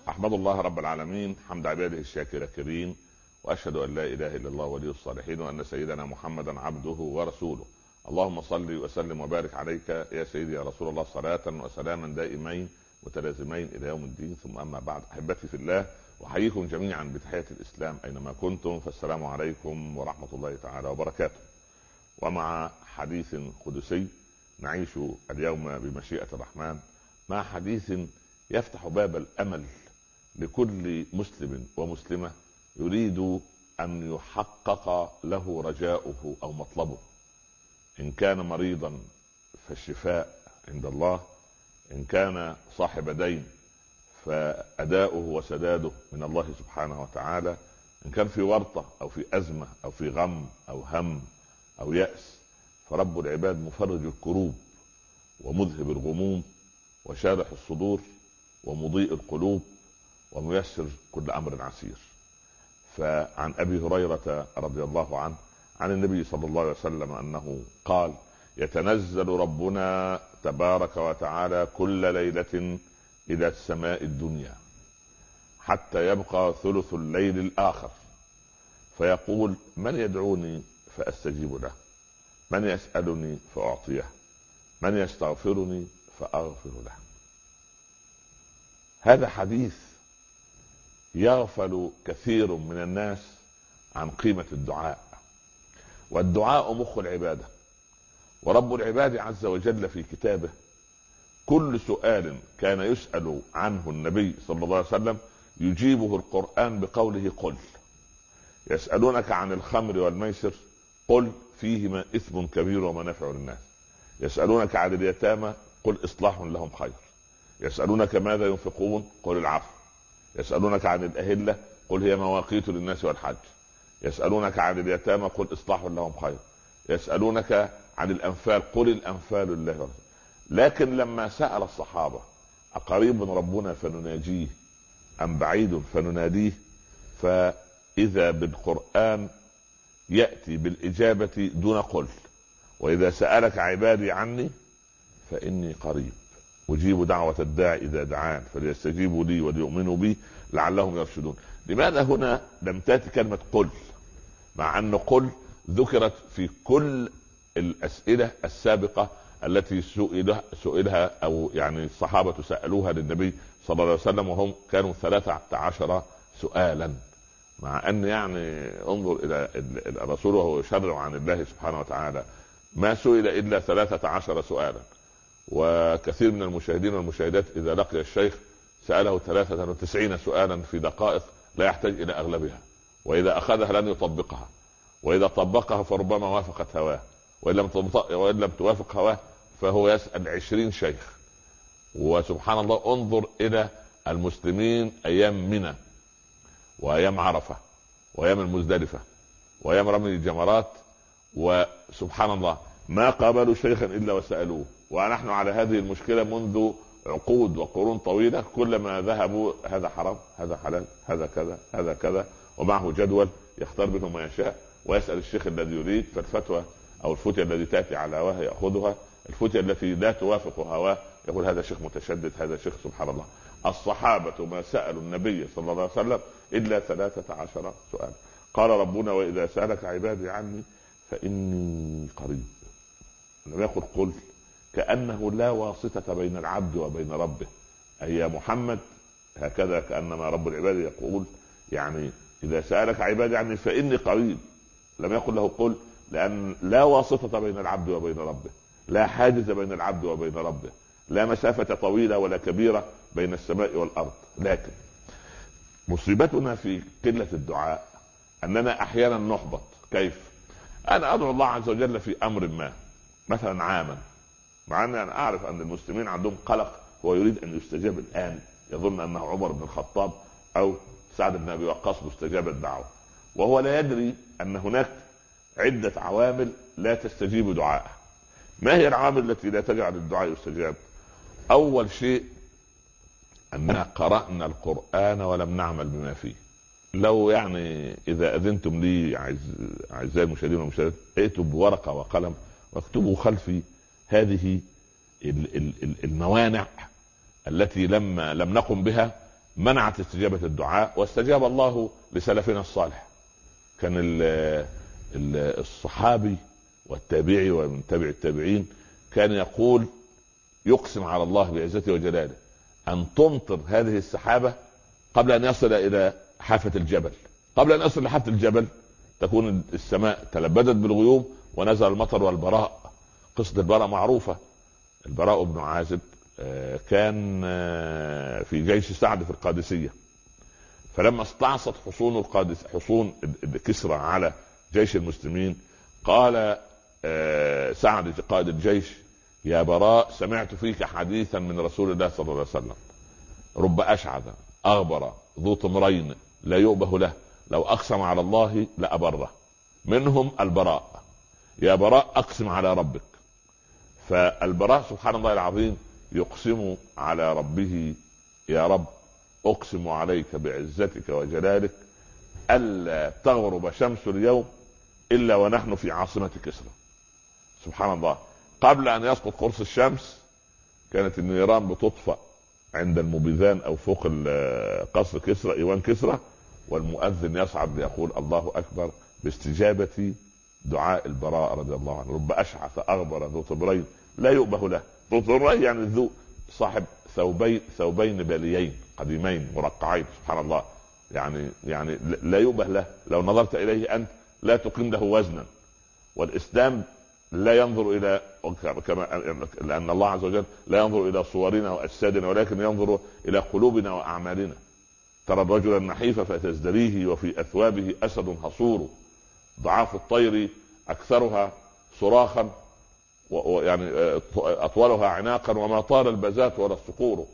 أحمد الله رب العالمين حمد عباده الشاكرين، وأشهد أن لا إله إلا الله ولي الصالحين، وأن سيدنا محمدا عبده ورسوله. اللهم صل وسلم وبارك عليك يا سيدي يا رسول الله، صلاة وسلاما دائمين متلازمين إلى يوم الدين. ثم أما بعد، أحبتي في الله، وحييكم جميعا بتحية الإسلام أينما كنتم، فالسلام عليكم ورحمة الله تعالى وبركاته. ومع حديث قدسي نعيش اليوم بمشيئة الرحمن، مع حديث يفتح باب الأمل لكل مسلم ومسلمة يريد أن يحقق له رجاؤه أو مطلبه. إن كان مريضا فالشفاء عند الله، إن كان صاحب دين فأداؤه وسداده من الله سبحانه وتعالى، إن كان في ورطة أو في أزمة أو في غم أو هم أو يأس، فرب العباد مفرج الكروب ومذهب الغموم وشارح الصدور ومضيء القلوب وميسر كل أمر عسير. فعن أبي هريرة رضي الله عنه عن النبي صلى الله عليه وسلم أنه قال: يتنزل ربنا تبارك وتعالى كل ليلة إلى السماء الدنيا حتى يبقى ثلث الليل الآخر، فيقول: من يدعوني فأستجيب له، من يسألني فأعطيه، من يستغفرني فأغفر له. هذا حديث يغفل كثير من الناس عن قيمة الدعاء، والدعاء مخ العبادة. ورب العباد عز وجل في كتابه كل سؤال كان يسأل عنه النبي صلى الله عليه وسلم يجيبه القرآن بقوله: قل. يسألونك عن الخمر والميسر، قل فيهما إثم كبير ومنافع للناس. يسألونك عن اليتامى، قل إصلاح لهم خير. يسألونك ماذا ينفقون، قل العفو. يسألونك عن الأهلة، قل هي مواقيت للناس والحج. يسألونك عن اليتامى، قل إصلاح لهم خير. يسألونك عن الأنفال، قل الأنفال لله ورسوله. لكن لما سأل الصحابة: أقريب ربنا فنناجيه أم بعيد فنناديه، فإذا بالقرآن يأتي بالإجابة دون قل. وإذا سألك عبادي عني فإني قريب أجيب دعوة الداعي إذا دعان فليستجيبوا لي وليؤمنوا بي لعلهم يرشدون. لماذا هنا لم تأتي كلمة قل، مع أن قل ذكرت في كل الأسئلة السابقة التي سئلها أو يعني الصحابة سألوها للنبي صلى الله عليه وسلم، وهم كانوا 13 سؤالا. مع أن يعني انظر إلى الرسول وهو يشرع عن الله سبحانه وتعالى ما سئل إلا 13 سؤالا. وكثير من المشاهدين والمشاهدات إذا لقي الشيخ سأله 93 سؤالا في دقائق لا يحتاج إلى أغلبها، وإذا أخذها لن يطبقها، وإذا طبقها فربما وافقت هواه، وإن لم توافق هواه فهو يسأل 20 شيخ. وسبحان الله، انظر إلى المسلمين أيام منى وأيام عرفة وأيام المزدلفة وأيام رمي الجمرات، وسبحان الله ما قابلوا شيخا إلا وسألوه. ونحن على هذه المشكلة منذ عقود وقرون طويلة، كلما ذهبوا هذا حرام، هذا حلال، هذا كذا، هذا كذا، ومعه جدول يختار منه ما يشاء ويسأل الشيخ الذي يريد. فالفتوى أو الفتية التي تأتي على هواه يأخذها، الفتية التي لا توافق هواه يقول هذا شيخ متشدد، هذا شيخ. سبحان الله، الصحابة ما سألوا النبي صلى الله عليه وسلم إلا 13 سؤال. قال ربنا: وإذا سألك عبادي عني فإني قريب. لم يقل قل، كأنه لا واسطة بين العبد وبين ربه. أي يا محمد، هكذا كأنما رب العباد يقول يعني إذا سألك عبادي عني فإني قريب. لم يقل له قل، لأن لا واسطة بين العبد وبين ربه، لا حاجز بين العبد وبين ربه، لا مسافة طويلة ولا كبيرة بين السماء والأرض. لكن مصيبتنا في قلة الدعاء أننا أحيانا نحبط. كيف؟ أنا أدعو الله عز وجل في أمر ما، مثلا عاما، مع أن أنا أعرف أن المسلمين عندهم قلق، هو يريد أن يستجاب الآن، يظن أنه عمر بن الخطاب أو سعد بن أبي وقاص مستجاب الدعوة، وهو لا يدري أن هناك عدة عوامل لا تستجيب دعاءه. ما هي العوامل التي لا تجعل الدعاء يستجاب؟ أول شيء أننا قرأنا القرآن ولم نعمل بما فيه. لو يعني إذا أذنتم لي أعزائي المشاهدين والمشاهدات، ائتوا بورقة وقلم واكتبوا خلفي هذه الموانع التي لم نقم بها منعت استجابة الدعاء، واستجاب الله لسلفنا الصالح. كان الصحابي والتابعي ومن تبع التابعين كان يقول، يقسم على الله بعزته وجلاله أن تمطر هذه السحابة قبل أن يصل إلى حافة الجبل. قبل أن يصل لحافة الجبل تكون السماء تلبدت بالغيوم ونزل المطر. والبراء، قصة البراء معروفة. البراء بن عازب كان في جيش سعد في القادسية، فلما استعصت حصون كسرى على جيش المسلمين، قال سعد قائد الجيش: يا براء، سمعت فيك حديثا من رسول الله صلى الله عليه وسلم: رب أشعث أغبر ذو طمرين لا يؤبه له، لو أقسم على الله لأبره. منهم البراء. يا براء أقسم على ربك. فالبراء سبحان الله العظيم يقسم على ربه: يا رب، أقسم عليك بعزتك وجلالك ألا تغرب شمس اليوم إلا ونحن في عاصمة كسرى. سبحان الله. قبل أن يسقط قرص الشمس كانت النيران بتطفأ عند المبيذان أو فوق قصر كسرى، إيوان كسرى، والمؤذن يصعد ليقول الله أكبر باستجابة دعاء البراء رضي الله عنه: رب أشعث أغبر ذو طمرين لا يؤبه له. ذو طمرين يعني ذو صاحب ثوبين باليين قديمين مرقعين. سبحان الله. يعني لا يؤبه له، لو نظرت إليه أنت لا تقيم له وزنا. والإسلام لا ينظر إلى لأن الله عز وجل لا ينظر إلى صورنا وأجسادنا، ولكن ينظر إلى قلوبنا وأعمالنا. ترى الرجل النحيف فتزدريه وفي أثوابه أسد هصور، ضعاف الطير أكثرها صراخا ويعني أطولها عناقا، وما طال البزات ولا الصقور.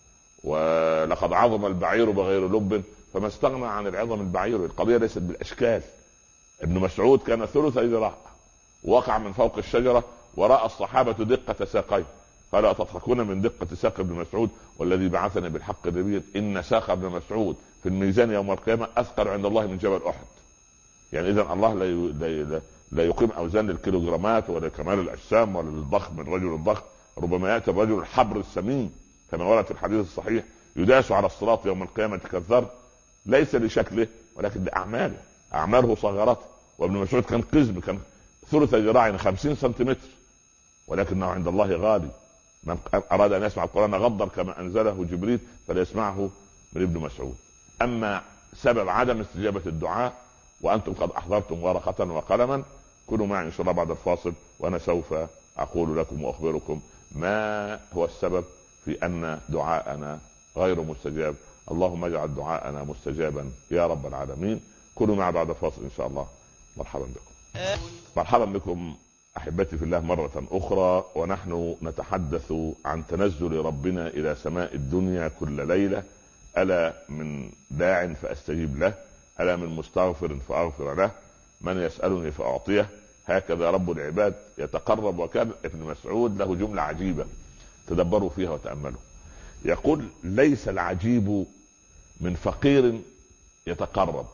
ولقد عظم البعير بغير لب فما استغنى عن العظم البعير. القضية ليست بالأشكال. ابن مسعود كان ثلث ذراع، وقع من فوق الشجرة ورأى الصحابة دقة ساقيه، قال: أتضحكون من دقة ساق ابن مسعود؟ والذي بعثني بالحق نبيا إن ساق ابن مسعود في الميزان يوم القيامة أثقل عند الله من جبل أحد. يعني إذا الله لا يقيم أوزان للكيلوغرامات ولا كمال الأجسام ولا للضخم، الرجل الضخم. ربما يأتي الرجل الحبر السمين كما ورد في الحديث الصحيح يداس على الصراط يوم القيامة كالذر، ليس لشكله ولكن لأعماله. أعماله صغرته. وابن مسعود كان قزم، كان ثلث ذراع 50 سنتيمتر، ولكنه عند الله غالي. من أراد أن يسمع القرآن غضا كما أنزله جبريل فليسمعه من ابن مسعود. أما سبب عدم استجابة الدعاء وأنتم قد أحضرتم ورقة وقلما، كونوا معي إن شاء الله بعد الفاصل، وأنا سوف أقول لكم وأخبركم ما هو السبب في أن دعاءنا غير مستجاب. اللهم اجعل دعاءنا مستجابا يا رب العالمين. كونوا معي بعد الفاصل إن شاء الله. مرحبا بكم. مرحبا بكم أحبتي في الله مرة أخرى، ونحن نتحدث عن تنزل ربنا إلى سماء الدنيا كل ليلة. ألا من داع فأستجيب له، ألا من مستغفر فأغفر له، من يسألني فأعطيه. هكذا رب العباد يتقرب. وكان ابن مسعود له جملة عجيبة تدبروا فيها وتأملوا. يقول: ليس العجيب من فقير يتقرب،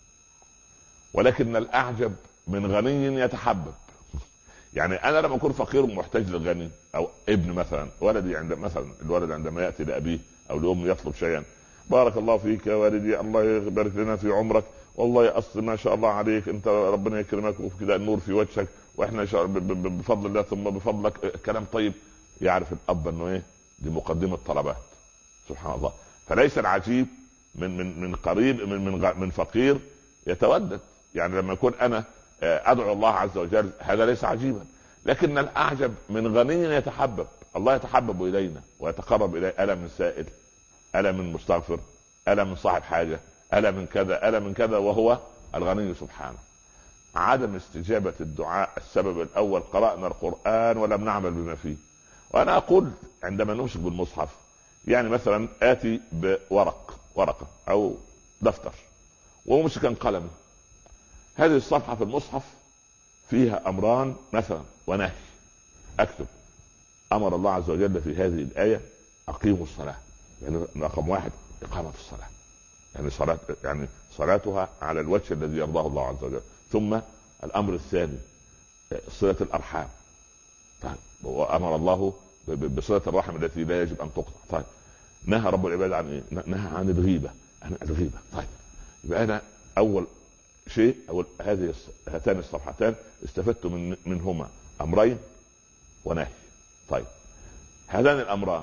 ولكن الأعجب من غني يتحبب. يعني أنا لما أكون فقير ومحتاج للغني، أو ابن مثلا ولدي الولد عندما يأتي لأبيه أو لأمه يطلب شيئا: بارك الله فيك يا والدي، الله يبارك لنا في عمرك، والله أصل ما شاء الله عليك، أنت ربنا يكرمك وفي كده النور في وجهك، وإحنا بفضل الله ثم بفضلك. كلام طيب. يعرف الأب أنه إيه؟ دي مقدمة طلبات. سبحان الله. فليس العجيب من قريب من فقير يتودد. يعني لما يكون أنا أدعو الله عز وجل هذا ليس عجيبا، لكن الأعجب من غني يتحبب. الله يتحبب إلينا ويتقرب إليه. ألا من سائل، ألا من مستغفر، ألا من صاحب حاجة، ألا من كذا، ألا من كذا، وهو الغني سبحانه. عدم استجابة الدعاء السبب الأول: قرأنا القرآن ولم نعمل بما فيه. وأنا أقول عندما نمسك بالمصحف، يعني مثلا آتي ورقة أو دفتر ومسكا قلم، هذه الصفحة في المصحف فيها أمران مثلا ونهي. أكتب: أمر الله عز وجل في هذه الآية أقيموا الصلاة. يعني رقم 1 إقامة الصلاة، يعني صلاتها على الوجه الذي يرضاه الله عز وجل. ثم الأمر الثاني صلة الأرحام. طيب، وأمر الله بصلة الرحم التي لا يجب أن تقطع. طيب، نهى رب العباد عن ايه؟ نهى عن الغيبه، عن الغيبه. طيب يبقى انا اول شيء، اول هاتان الصفحتان استفدت منهما امرين ونهي. طيب هذان الامران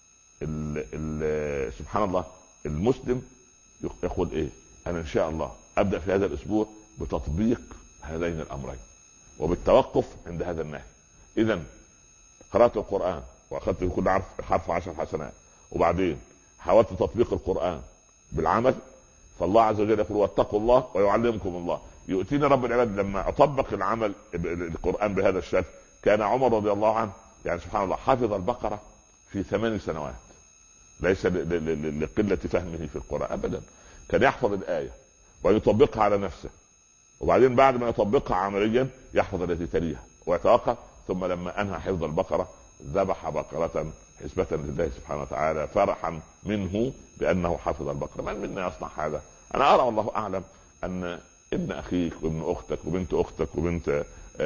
سبحان الله المسلم يقول ايه؟ انا ان شاء الله ابدا في هذا الاسبوع بتطبيق هذين الامرين وبالتوقف عند هذا النهي. اذا قرات القران واخذت في كل حرف 10 حسنات، وبعدين حاولت تطبيق القران بالعمل، فالله عز وجل يقول واتقوا الله ويعلمكم الله. يؤتينا رب العباد لما اطبق العمل القران بهذا الشكل. كان عمر رضي الله عنه يعني سبحان الله حفظ البقره في 8 سنوات، ليس لقله فهمه في القران ابدا، كان يحفظ الايه ويطبقها على نفسه، وبعدين بعد ما يطبقها عمليا يحفظ التي تليها ويتوقف. ثم لما انهى حفظ البقره ذبح بقره حسبة لله سبحانه وتعالى فرحا منه بانه حفظ البقره. من منا يصنع هذا؟ انا ارى والله اعلم ان ابن اخيك وابن اختك وبنت اختك وبنت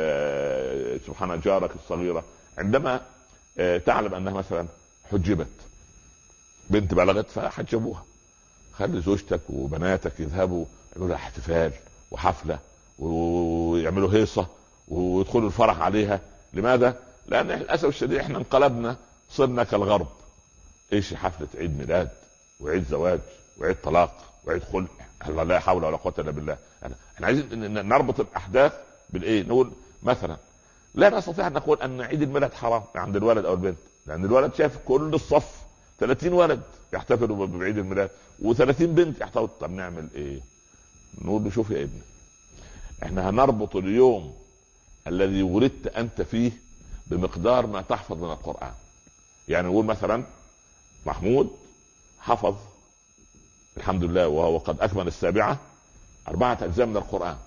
سبحان جارك الصغيره عندما تعلم انها مثلا حجبت، بنت بلغت فحجبوها، خلي زوجتك وبناتك يذهبوا يعملوا لها احتفال وحفله ويعملوا هيصه ويدخلوا الفرح عليها. لماذا؟ لان للاسف الشديد احنا انقلبنا، صرنا كالغرب. ايش حفله عيد ميلاد وعيد زواج وعيد طلاق وعيد خلع؟ الله لا حول ولا قوه الا بالله. احنا عايزين نربط الاحداث بالايه؟ نقول مثلا لا نستطيع ان نقول ان عيد الميلاد حرام عند الولد او البنت، لان الولد شاف كل الصف 30 ولد يحتفلوا بعيد الميلاد و30 بنت يحتفلوا. طب نعمل ايه؟ نقول له شوف يا ابني، احنا هنربط اليوم الذي ولدت انت فيه بمقدار ما تحفظ من القرآن. يعني نقول مثلا محمود حفظ الحمد لله وهو قد اكمل 7 4 أجزاء من القرآن،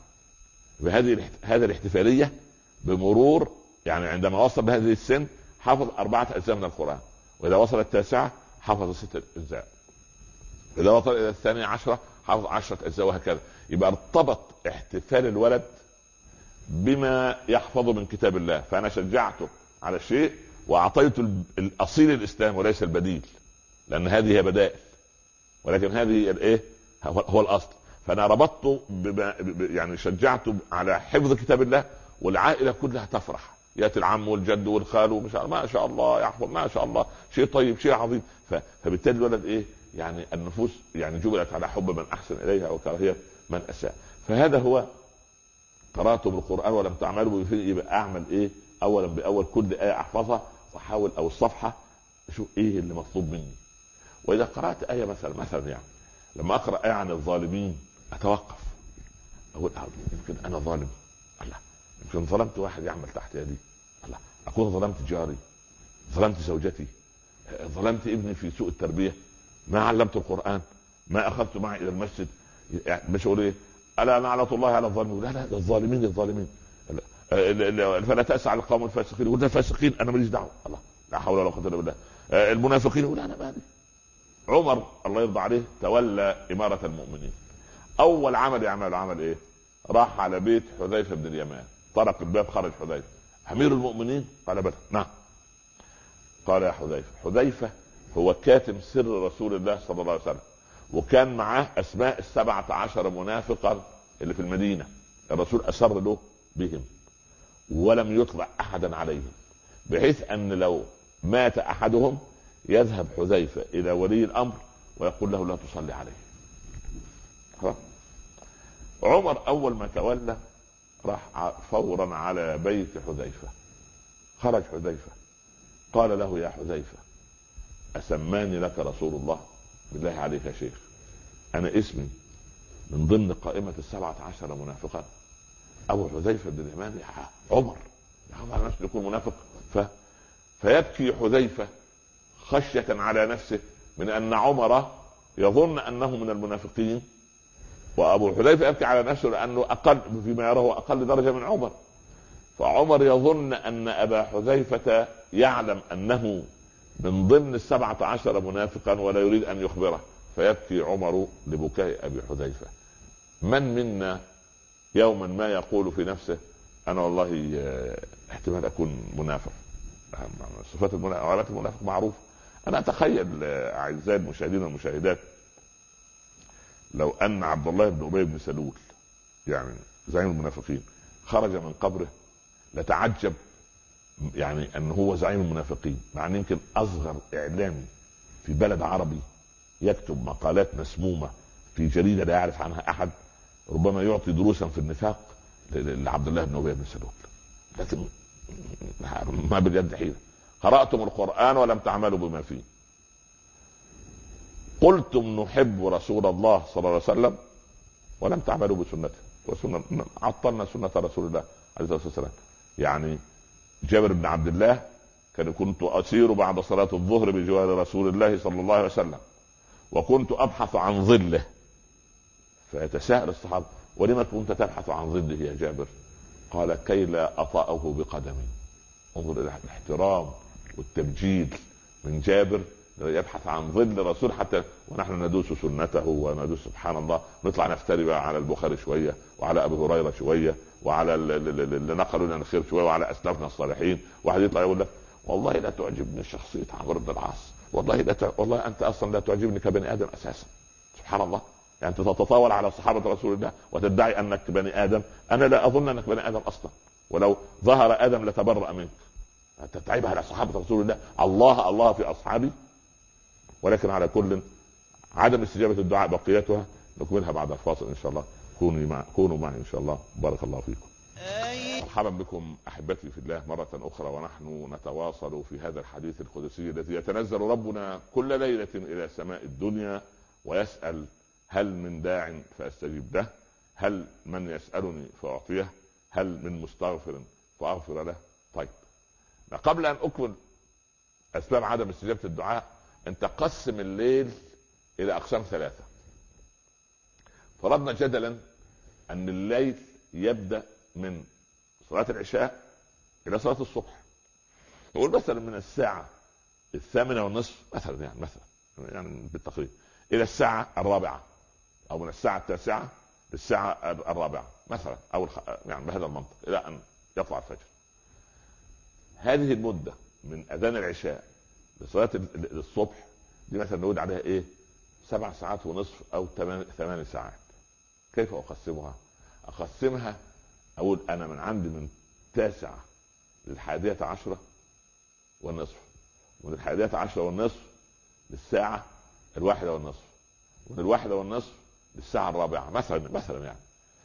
هذه الاحتفالية بمرور يعني عندما وصل بهذه السن حفظ 4 أجزاء من القرآن، واذا وصل 9 حفظ 6 أجزاء، اذا وصل الى 12 حفظ 10 أجزاء، وهكذا. يبقى ارتبط احتفال الولد بما يحفظ من كتاب الله. فانا شجعته على شيء واعطيته الاصيل الاسلام وليس البديل، لان هذه هي بدائل ولكن هذه الايه هو الاصل. فانا ربطته يعني شجعته على حفظ كتاب الله، والعائله كلها تفرح، ياتي العم والجد والخال ما شاء الله يحفظ ما شاء الله، شيء طيب شيء عظيم. فبالتالي الولد ايه يعني النفوس يعني جبلت على حب من احسن اليها وكراهيه من اساء. فهذا هو قرأته بالقرآن ولم تعملوا يبقى اعمل ايه؟ اولا باول كل آية احفظها واحاول او الصفحة اشوف ايه اللي مطلوب مني. واذا قرأت آية مثلا يعني لما اقرأ آية عن الظالمين اتوقف اقول يمكن انا ظالم، الله يمكن ظلمت واحد يعمل تحت يدي، الله اكون ظلمت جاري، ظلمت زوجتي، ظلمت ابني في سوء التربية، ما علمت القرآن، ما اخذته معي الى المسجد. يعني مش اقول ايه الا لعنة الله على الظالمين، لا الظالمين فلا تأس على القوم الفاسقين، يقول الفاسقين انا ماليش دعوه، الله لا حول ولا قوه الا بالله. المنافقين يقول انا مالي. عمر الله يرضى عليه تولى اماره المؤمنين، اول عمل يعمله عمل ايه؟ راح على بيت حذيفه بن اليمان، طرق الباب خرج حذيفه، امير المؤمنين قال بلى نعم. قال يا حذيفه هو كاتم سر رسول الله صلى الله عليه وسلم، وكان معاه اسماء 17 منافقا اللي في المدينه، الرسول اسر له بهم ولم يطلع احدا عليهم، بحيث ان لو مات احدهم يذهب حذيفه الى ولي الامر ويقول له لا تصلي عليه. عمر اول ما تولى راح فورا على بيت حذيفه، خرج حذيفه قال له يا حذيفه اسماني لك رسول الله؟ بالله عليك يا شيخ انا اسمي من ضمن قائمة 17 منافقا؟ ابو حذيفة بن اليمان عمر يخاف على نفسه يكون منافق، فيبكي حذيفة خشية على نفسه من ان عمر يظن انه من المنافقين، وابو حذيفة يبكي على نفسه لانه اقل فيما يراه اقل درجة من عمر. فعمر يظن ان ابا حذيفة يعلم انه من ضمن 17 منافقا ولا يريد ان يخبره، فيبكي عمر لبكاء ابي حذيفة. من منا يوما ما يقول في نفسه انا والله احتمال اكون منافق؟ صفات المنافق معروف، انا اتخيل اعزائي المشاهدين والمشاهدات لو ان عبد الله بن ابي بن سلول يعني زعيم المنافقين خرج من قبره لتعجب يعني ان هو زعيم المنافقين، مع ان يمكن اصغر اعلامي في بلد عربي يكتب مقالات مسمومه في جريده لا يعرف عنها احد ربما يعطي دروسا في النفاق لعبد الله بن ابي بن سلول. لكن ما باليد حيلة. قرأتم القرآن ولم تعملوا بما فيه، قلتم نحب رسول الله صلى الله عليه وسلم ولم تعملوا بسنته، عطلنا سنة رسول الله عليه الصلاة والسلام. يعني جابر بن عبد الله كنت أسير بعد صلاة الظهر بجوار رسول الله صلى الله عليه وسلم وكنت أبحث عن ظله، فيتساءل الصحابة ولما كنت تبحث عن ظله يا جابر؟ قال كي لا أطأه بقدمي. انظر إلى الاحترام والتبجيل من جابر يبحث عن ظل رسول حتى ونحن ندوس سنته وندوس سبحان الله، نطلع نفتري بقى على البخاري شويه وعلى ابي هريره شويه وعلى اللي نقلوا لنا الخير شويه وعلى اسلافنا الصالحين. واحد يطلع يقول لك والله لا تعجبني شخصيه عمرو بن العاص، والله انت اصلا لا تعجبني كبني ادم اساسا. سبحان الله، يعني انت تتطاول على صحابه رسول الله وتدعي انك بني ادم. انا لا اظن انك بني ادم اصلا، ولو ظهر ادم لتبرأ منك. تتعب على صحابه رسول الله، الله في اصحابي. ولكن على كل عدم استجابه الدعاء بقيتها، نكملها بعد الفاصل ان شاء الله. كونوا معي ان شاء الله. بارك الله فيكم. مرحبا بكم احبتي في الله مره اخرى، ونحن نتواصل في هذا الحديث القدسي الذي يتنزل ربنا كل ليله الى سماء الدنيا ويسال هل من داع فاستجيب له، هل من يسالني فاعطيه، هل من مستغفر فاغفر له. طيب، قبل ان اكمل اسباب عدم استجابه الدعاء، انت قسم الليل الى اقسام ثلاثه. فرضنا جدلا ان الليل يبدا من صلاه العشاء الى صلاه الصبح، نقول مثلا من الساعه 8:30 مثلا، يعني بالتقريب الى الساعه 4، او من الساعه 9 للساعه 4 مثلا، او يعني بهذا المنطق الى ان يطلع الفجر. هذه المده من اذان العشاء لصلاه الصبح دي مثلا نقول عليها ايه؟ 7 ساعات ونصف او 8 ساعات. كيف اقسمها؟ اقسمها اقول انا من عندي من 9 لل11:10 والنصف، ومن 11:10 والنصف للساعة 1:30، ومن 1:30 للساعة 4 مثلا يعني.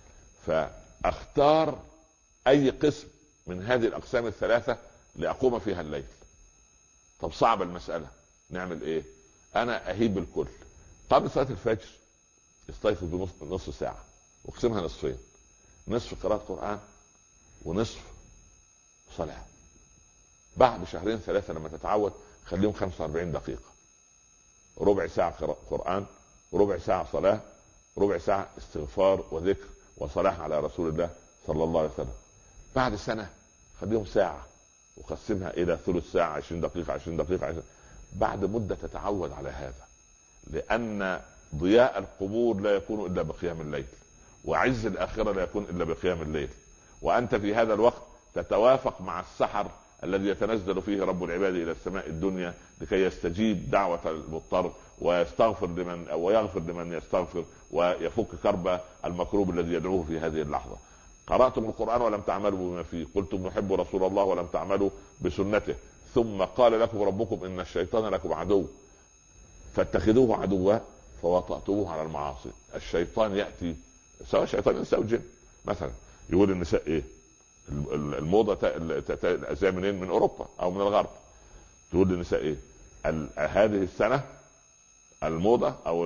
فاختار اي قسم من هذه الاقسام الثلاثة لاقوم فيها الليل. طب صعب المسألة، نعمل ايه؟ انا اهيب الكل. قبل صلاة الفجر استيقظ بنص ساعة واقسمها نصفين، نصف قراءة قرآن ونصف صلاة. بعد 2 3 لما تتعود خليهم 45 دقيقة، ربع ساعة قرآن، ربع ساعة صلاة، ربع ساعة استغفار وذكر وصلاة على رسول الله صلى الله عليه وسلم. بعد سنة خليهم ساعة وقسمها الى ثلث ساعة، 20 دقيقة 20 دقيقة 20. بعد مدة تتعود على هذا، لان ضياء القبور لا يكون الا بقيام الليل، وعز الاخرة لا يكون الا بقيام الليل. وانت في هذا الوقت تتوافق مع السحر الذي يتنزل فيه رب العباد الى السماء الدنيا لكي يستجيب دعوة المضطر ويستغفر لمن او يغفر لمن يستغفر ويفك كرب المكروب الذي يدعوه في هذه اللحظة. قرأتم القرآن ولم تعملوا بما فيه، قلتم نحب رسول الله ولم تعملوا بسنته، ثم قال لكم ربكم ان الشيطان لكم عدو فاتخذوه عدوا فوطأتوه على المعاصي. الشيطان يأتي سواء شيطان انس او جن. مثلا يقول النساء ايه؟ الموضة زي منين؟ من اوروبا او من الغرب. تقول للنساء ايه؟ هذه السنة الموضة او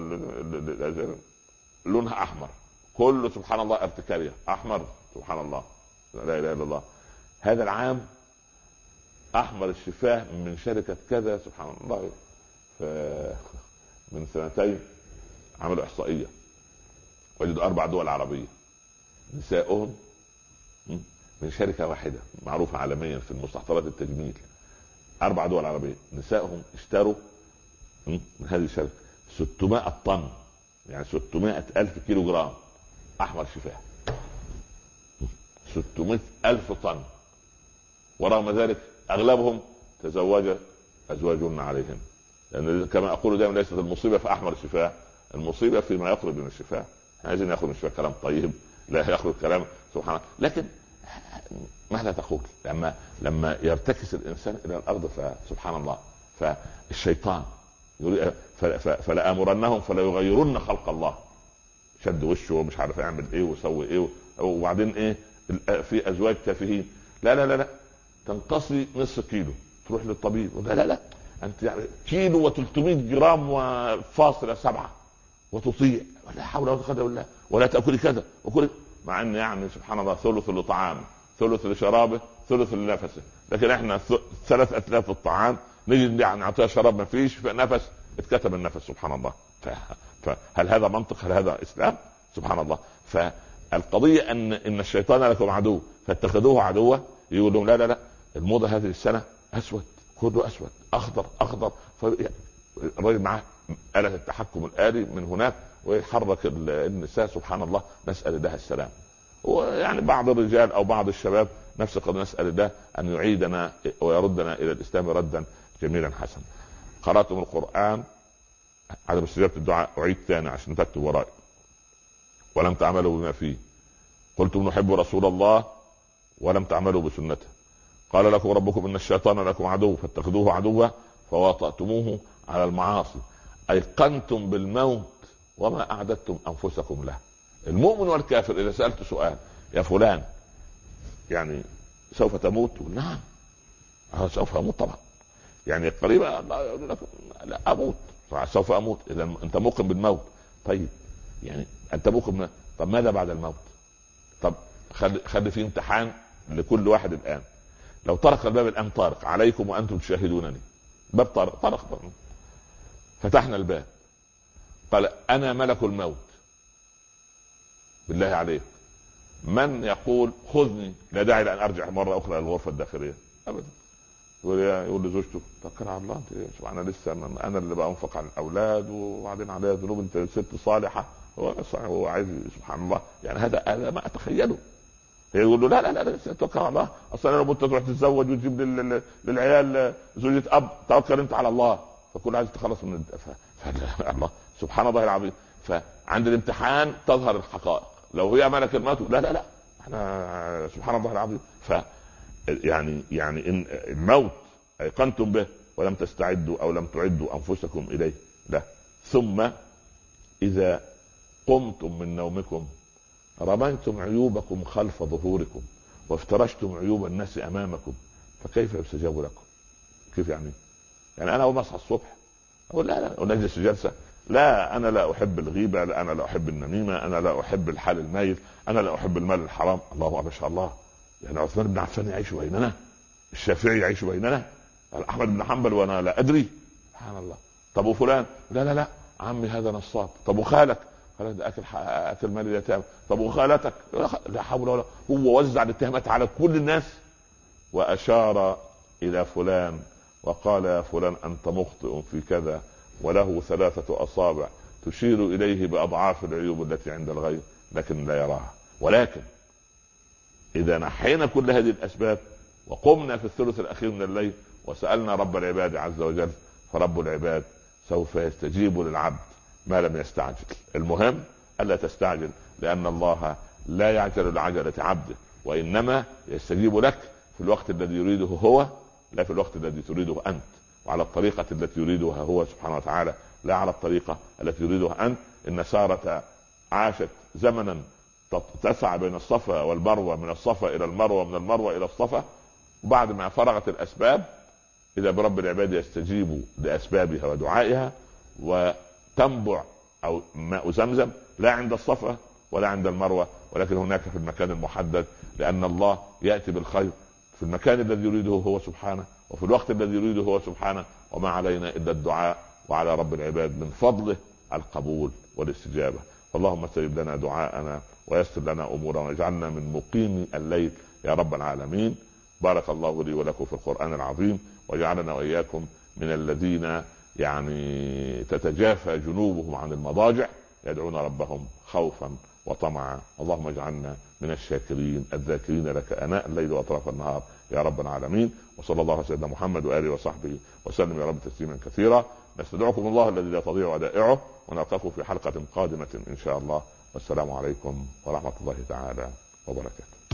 لونها احمر، كله سبحان الله ارتكارية احمر، سبحان الله لا اله الا الله. هذا العام احمر الشفاه من شركة كذا، سبحان الله. من 2 سنين عملوا احصائية وجدوا 4 دول عربية نساؤهم من شركة واحدة معروفة عالميا في المستحضرات التجميل. 4 دول عربية نساؤهم اشتروا من هذه الشركة 600 طن، يعني 600,000 كيلو جرام احمر شفاه. 600,000 طن. ورغم ذلك اغلبهم تزوج ازواجهن عليهم. لان كما اقول دائما ليست المصيبه في احمر الشفاه، المصيبه فيما يخرج من الشفاه. عايزين يخرج من الشفاه كلام طيب، لا يخرج كلام سبحان الله. لكن ماذا تقول لما يرتكس الانسان الى الارض؟ فسبحان الله، فالشيطان يقول فلآمرنهم فلا يغيرن خلق الله، شد وشه ومش عارف يعمل ايه ويسوي ايه، وبعدين ايه في ازواج تافهين، لا لا لا لا تنقصي نصف كيلو تروح للطبيب، لا لا لا انت يعني كيلو و300 جرام وفاصلة 7 وتطيع، ولا حول ولا قوه الا بالله، ولا تاكلي كذا وكل، مع ان يعني سبحان الله ثلث لطعامه ثلث لشرابه ثلث لنفسه، لكن احنا 3 أتلاف الطعام نجي يعني نعطيها شراب ما فيش، فنفس اتكتب النفس سبحان الله. فهل هذا منطق؟ هل هذا اسلام؟ سبحان الله. فالقضيه ان الشيطان لكم عدو فاتخذوه عدوا. يقول لهم لا لا لا الموضه هذه السنه اسود، كله اسود، اخضر اخضر. الراجل معاه آلة التحكم الآلي من هناك ويحرك النساء سبحان الله، نسأل الله السلام. ويعني بعض الرجال او بعض الشباب نفس القضيه، نسأل الله ان يعيدنا ويردنا الى الاسلام ردا جميلا حسنا. قرأتم القرآن عدم استجابة الدعاء، أعيد ثاني عشان تكتب ورائي، ولم تعملوا بما فيه. قلتم نحب رسول الله ولم تعملوا بسنته. قال لكم ربكم إن الشيطان لكم عدو فاتخذوه عدوا فوطأتموه على المعاصي، أيقنتم بالموت وما أعددتم أنفسكم له. المؤمن والكافر إذا سألت سؤال يا فلان يعني سوف تموت؟ نعم سوف أموت طبعا، يعني قريبا لا اموت، سوف اموت. اذا انت موقن بالموت، طيب يعني انت موقن، طب ماذا بعد الموت؟ طب خلي في امتحان لكل واحد الان. لو طرق الباب الان، طارق عليكم وانتم تشاهدونني، باب طرق فتحنا الباب، قال انا ملك الموت، بالله عليك من يقول خذني، لا داعي لان ارجع مره اخرى الى الغرفه الداخليه ابدا. يقول لزوجته توكل على الله، انا لسه انا اللي بانفق على الاولاد وبعدين عليها ذنوب، انت ست صالحه. هو عايز سبحان الله، يعني هذا ما اتخيله. يقول له لا لا لا توكل على الله، اصلا لو كنت تروح تتزوج وتجيب للعيال زوجة اب، توكل انت على الله. فكل عايز تخلص من الله سبحان الله العظيم. فعند الامتحان تظهر الحقائق. لو هي ملك الموت لا لا لا احنا سبحان الله العظيم. يعني ان الموت ايقنتم به ولم تستعدوا او لم تعدوا انفسكم اليه، لا. ثم اذا قمتم من نومكم رميتم عيوبكم خلف ظهوركم وافترشتم عيوب الناس امامكم، فكيف يستجاب لكم؟ كيف يعني انا اول ما اصحى الصبح اقول لا لا ونجلس جلسه، لا انا لا احب الغيبه، لا انا لا احب النميمه، انا لا احب الحال الميت، انا لا احب المال الحرام. الله ما شاء الله، يعني عثمان بن عفان يعيش بيننا، الشافعي يعيش بيننا، احمد بن حنبل وانا لا ادري، سبحان الله. طب وفلان لا لا لا عمي هذا نصاب. طب وخالك؟ قال ده اكل مال اليتامى. طب وخالتك؟ لا حول ولا. هو وزع الاتهامات على كل الناس واشار الى فلان وقال يا فلان انت مخطئ في كذا، وله 3 أصابع تشير اليه باضعاف العيوب التي عند الغير لكن لا يراها. ولكن اذا نحينا كل هذه الاسباب وقمنا في الثلث الاخير من الليل وسألنا رب العباد عز وجل، فرب العباد سوف يستجيب للعبد ما لم يستعجل. المهم الا تستعجل، لان الله لا يعجل لعجلة عبده، وانما يستجيب لك في الوقت الذي يريده هو، لا في الوقت الذي تريده انت، وعلى الطريقة التي يريدها هو سبحانه وتعالى، لا على الطريقة التي يريدها انت. ان سارة عاشت زمنا تسعى بين الصفا والمروة، من الصفا الى المروة، من المروة الى الصفا، وبعد ما فرغت الاسباب اذا برب العباد يستجيب لاسبابها ودعائها، وتنبع او ماء زمزم لا عند الصفا ولا عند المروة، ولكن هناك في المكان المحدد، لان الله يأتي بالخير في المكان الذي يريده هو سبحانه وفي الوقت الذي يريده هو سبحانه، وما علينا الا الدعاء، وعلى رب العباد من فضله القبول والاستجابة. اللهم استجب لنا دعاءنا ويسر لنا امورنا واجعلنا من مقيم الليل يا رب العالمين. بارك الله لي ولكم في القرآن العظيم، وجعلنا واياكم من الذين يعني تتجافى جنوبهم عن المضاجع يدعون ربهم خوفا وطمعا. اللهم اجعلنا من الشاكرين الذاكرين لك اناء الليل واطراف النهار يا رب العالمين. وصلى الله على سيدنا محمد واله وصحبه وسلم يا رب تسليما كثيرا. نستودعكم الله الذي لا تضيع ودائعه، ونلقاكم في حلقة قادمة إن شاء الله. والسلام عليكم ورحمة الله تعالى وبركاته.